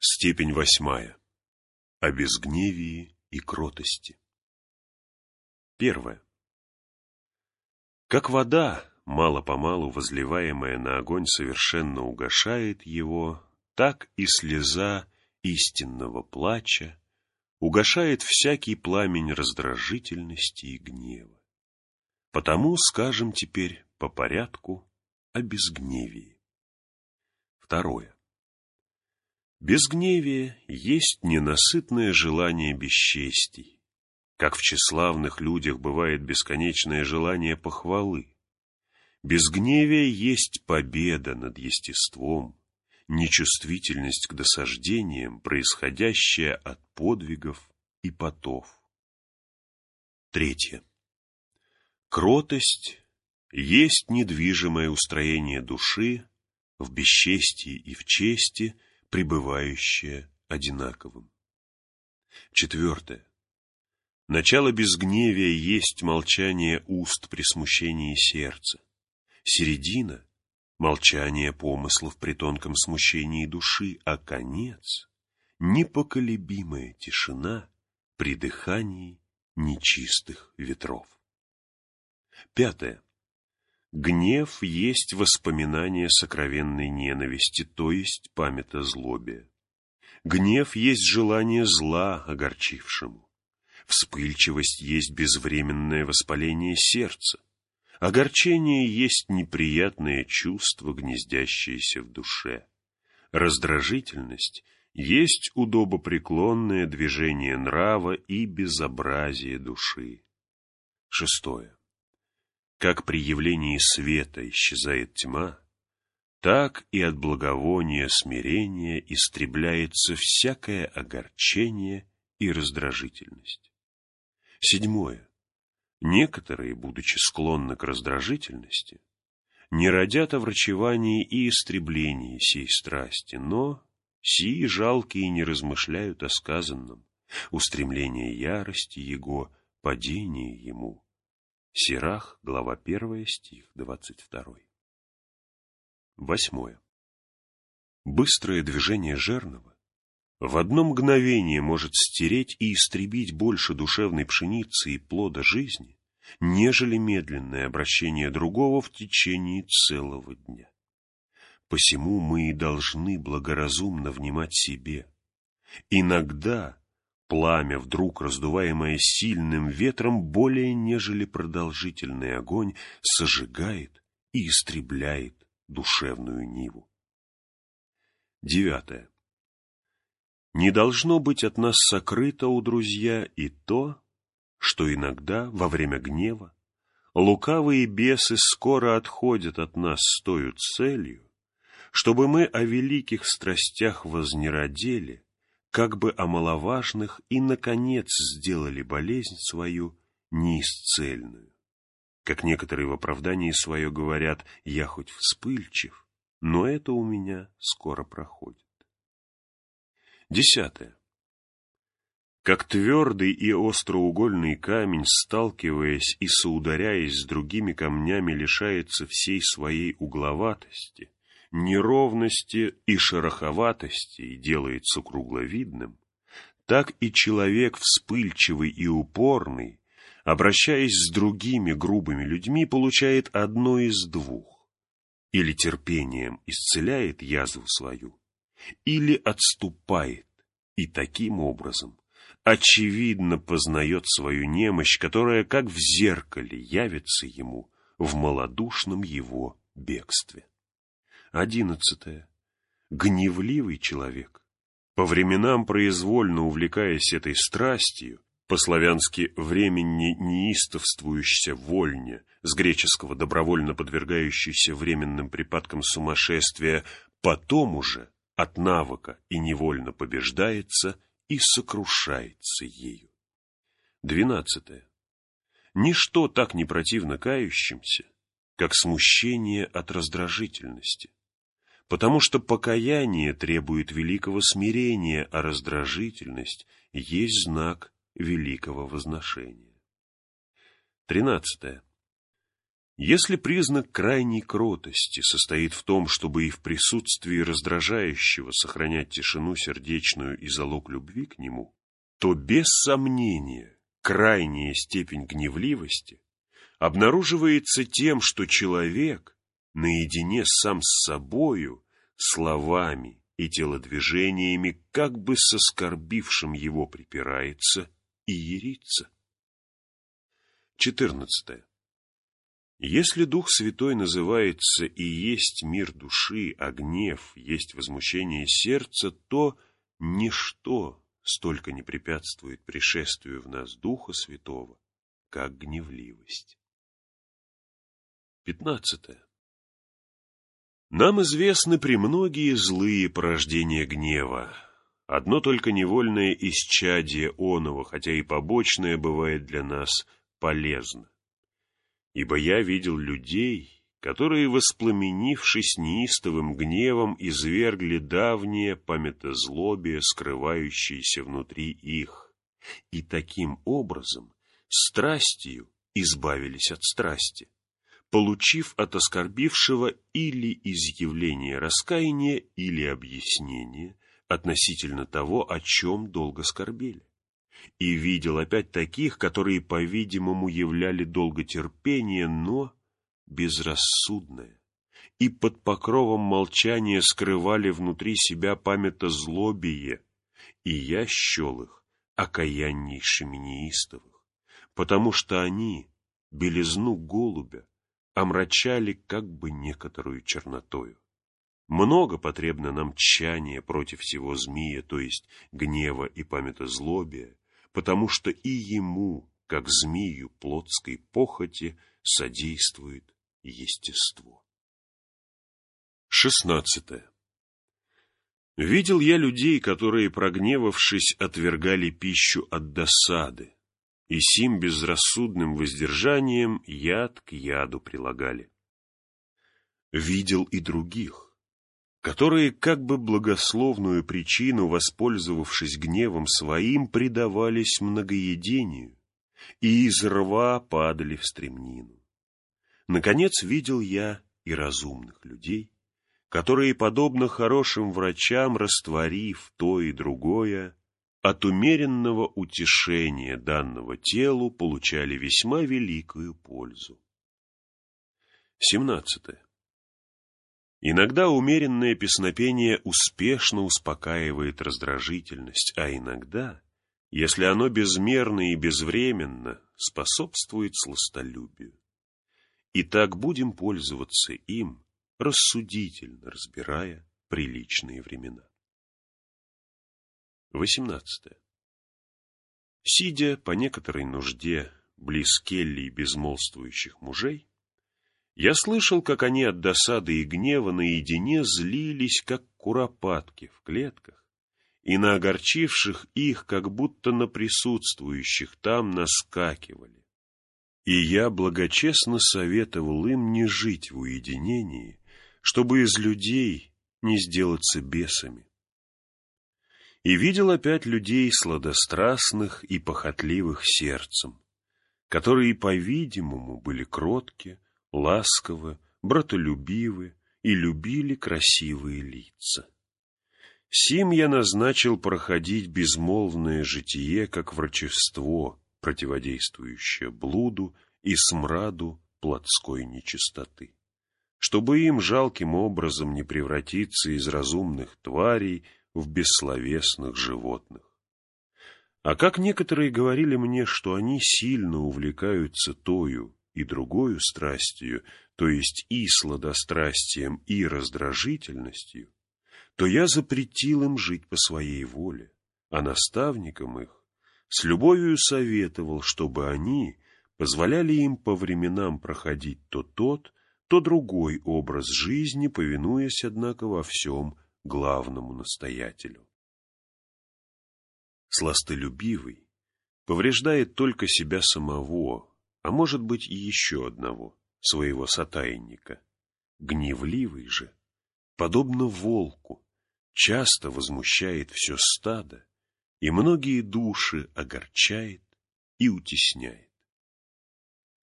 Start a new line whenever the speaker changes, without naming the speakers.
Степень 8. О безгневии и кротости. 1. Как вода, мало-помалу возливаемая на огонь, совершенно угашает его, так и слеза истинного плача угашает всякий пламень раздражительности и гнева. Потому скажем теперь по порядку о безгневии. 2. Безгневие есть ненасытное желание бесчестий, как в тщеславных людях бывает бесконечное желание похвалы. Безгневие есть победа над естеством, нечувствительность к досаждениям, происходящая от подвигов и потов. 3. Кротость есть недвижимое устроение души в бесчестии и в чести, пребывающее одинаковым. 4. Начало безгневия есть молчание уст при смущении сердца. Середина — молчание помыслов при тонком смущении души, а конец — непоколебимая тишина при дыхании нечистых ветров. 5. Гнев есть воспоминание сокровенной ненависти, то есть память о злобе. Гнев есть желание зла огорчившему. Вспыльчивость есть безвременное воспаление сердца. Огорчение есть неприятное чувство, гнездящееся в душе. Раздражительность есть удобопреклонное движение нрава и безобразие души. 6. Как при явлении света исчезает тьма, так и от благовония смирения истребляется всякое огорчение и раздражительность. 7. Некоторые, будучи склонны к раздражительности, не родят о врачевании и истреблении сей страсти, но сии жалкие не размышляют о сказанном, устремление ярости его, падение ему. Сирах, глава 1, стих 22. 8. Быстрое движение жернова в одно мгновение может стереть и истребить больше душевной пшеницы и плода жизни, нежели медленное обращение другого в течение целого дня. Посему мы и должны благоразумно внимать себе. Иногда пламя, вдруг раздуваемое сильным ветром, более нежели продолжительный огонь, сожигает и истребляет душевную ниву. 9. Не должно быть от нас сокрыто, у друзья, и то, что иногда, во время гнева, лукавые бесы скоро отходят от нас с тою целью, чтобы мы о великих страстях вознеродели, как бы о маловажных, и, наконец, сделали болезнь свою неисцельную. Как некоторые в оправдании свое говорят: «Я хоть вспыльчив, но это у меня скоро проходит». 10. Как твердый и остроугольный камень, сталкиваясь и соударяясь с другими камнями, лишается всей своей угловатости, неровности и шероховатости и делается кругловидным, так и человек вспыльчивый и упорный, обращаясь с другими грубыми людьми, получает одно из двух: или терпением исцеляет язву свою, или отступает, и таким образом очевидно познает свою немощь, которая, как в зеркале, явится ему в малодушном его бегстве. 11. Гневливый человек, по временам произвольно увлекаясь этой страстью, по-славянски временне неистовствующейся вольне, с греческого добровольно подвергающийся временным припадкам сумасшествия, потом уже от навыка и невольно побеждается и сокрушается ею. 12. Ничто так не противно кающимся, как смущение от раздражительности, потому что покаяние требует великого смирения, а раздражительность есть знак великого возношения. 13. Если признак крайней кротости состоит в том, чтобы и в присутствии раздражающего сохранять тишину сердечную и залог любви к нему, то без сомнения крайняя степень гневливости обнаруживается тем, что человек наедине сам с собою, словами и телодвижениями, как бы с оскорбившим его припирается и ерится. 14. Если Дух Святой называется и есть мир души, а гнев есть возмущение сердца, то ничто столько не препятствует пришествию в нас Духа Святого, как гневливость. 15. Нам известны премногие злые порождения гнева. Одно только невольное исчадие оного, хотя и побочное, бывает для нас полезно. Ибо я видел людей, которые, воспламенившись неистовым гневом, извергли давнее памятозлобие, скрывающееся внутри их, и таким образом страстью избавились от страсти, получив от оскорбившего или изъявление раскаяния, или объяснение относительно того, о чем долго скорбели. И видел опять таких, которые, по-видимому, являли долготерпение, но безрассудное, и под покровом молчания скрывали внутри себя памятозлобие, и я счел их окаяннейшими неистовых, потому что они белизну голубя омрачали как бы некоторую чернотою. Много потребно нам тчания против всего змея, то есть гнева и памятозлобия, потому что и ему, как змею плотской похоти, содействует естество. 16. Видел я людей, которые, прогневавшись, отвергали пищу от досады, и сим безрассудным воздержанием яд к яду прилагали. Видел и других, которые, как бы благословную причину, воспользовавшись гневом своим, предавались многоедению и из рва падали в стремнину. Наконец, видел я и разумных людей, которые, подобно хорошим врачам, растворив то и другое, от умеренного утешения данного телу получали весьма великую пользу. 17. Иногда умеренное песнопение успешно успокаивает раздражительность, а иногда, если оно безмерно и безвременно, способствует сластолюбию. И так будем пользоваться им, рассудительно разбирая приличные времена. 18. Сидя по некоторой нужде близ келий безмолвствующих мужей, я слышал, как они от досады и гнева наедине злились, как куропатки в клетках, и на огорчивших их, как будто на присутствующих там, наскакивали. И я благочестно советовал им не жить в уединении, чтобы из людей не сделаться бесами. И видел опять людей сладострастных и похотливых сердцем, которые, по-видимому, были кротки, ласковы, братолюбивы и любили красивые лица. Сим я назначил проходить безмолвное житие, как врачевство, противодействующее блуду и смраду плотской нечистоты, чтобы им жалким образом не превратиться из разумных тварей в бессловесных животных. А как некоторые говорили мне, что они сильно увлекаются тою и другою страстью, то есть и сладострастием, и раздражительностью, то я запретил им жить по своей воле, а наставникам их с любовью советовал, чтобы они позволяли им по временам проходить то тот, то другой образ жизни, повинуясь, однако, во всем главному настоятелю. Сластолюбивый повреждает только себя самого, а может быть и еще одного, своего сотайника. Гневливый же, подобно волку, часто возмущает все стадо и многие души огорчает и утесняет.